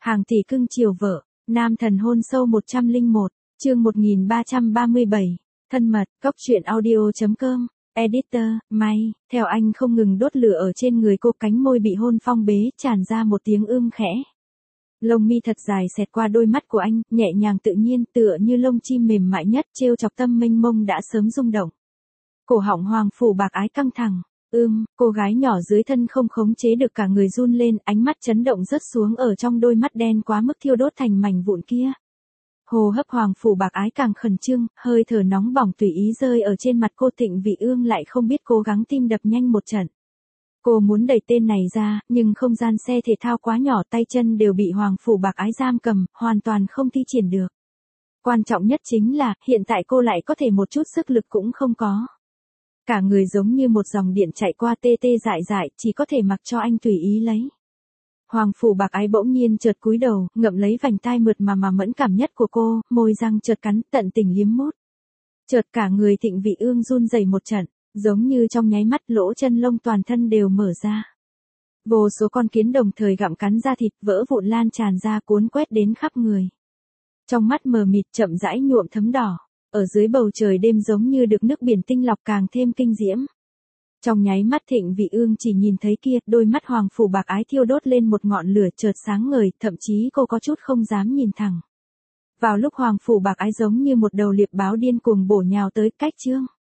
Hàng tỷ cưng chiều vợ, nam thần hôn sâu 101, chương 1337, thân mật, góc truyện audio.com, editor, May, theo anh không ngừng đốt lửa ở trên người cô, cánh môi bị hôn phong bế, tràn ra một tiếng khẽ. Lông mi thật dài xẹt qua đôi mắt của anh, nhẹ nhàng tự nhiên tựa như lông chim mềm mại nhất, trêu chọc tâm mênh mông đã sớm rung động. Cổ họng Hoàng Phủ Bạc Ái căng thẳng, cô gái nhỏ dưới thân không khống chế được cả người run lên, ánh mắt chấn động rớt xuống ở trong đôi mắt đen quá mức thiêu đốt thành mảnh vụn kia. Hô hấp Hoàng Phủ Bạc Ái càng khẩn trương, hơi thở nóng bỏng tùy ý rơi ở trên mặt cô. Thịnh Vị Ương lại không biết cố gắng tim đập nhanh một trận. Cô muốn đẩy tên này ra, nhưng không gian xe thể thao quá nhỏ, tay chân đều bị Hoàng Phủ Bạc Ái giam cầm, hoàn toàn không thi triển được. Quan trọng nhất chính là, hiện tại cô lại có thể một chút sức lực cũng không có. Cả người giống như một dòng điện chạy qua, tê tê dại dại, chỉ có thể mặc cho anh tùy ý lấy. Hoàng Phủ Bạc Ái bỗng nhiên chợt cúi đầu, ngậm lấy vành tai mượt mà mẫn cảm nhất của cô, môi răng chợt cắn, tận tình liếm mút. Chợt cả người Thịnh Vị Ương run rẩy một trận, giống như trong nháy mắt lỗ chân lông toàn thân đều mở ra. Vô số con kiến đồng thời gặm cắn da thịt, vỡ vụn lan tràn ra, cuốn quét đến khắp người. Trong mắt mờ mịt chậm rãi nhuộm thấm đỏ, ở dưới bầu trời đêm giống như được nước biển tinh lọc càng thêm kinh diễm. Trong nháy mắt Thịnh Vị Ương chỉ nhìn thấy kia, đôi mắt Hoàng Phủ Bạc Ái thiêu đốt lên một ngọn lửa chợt sáng ngời, thậm chí cô có chút không dám nhìn thẳng. Vào lúc Hoàng Phủ Bạc Ái giống như một đầu liệp báo điên cuồng bổ nhào tới, cách chương.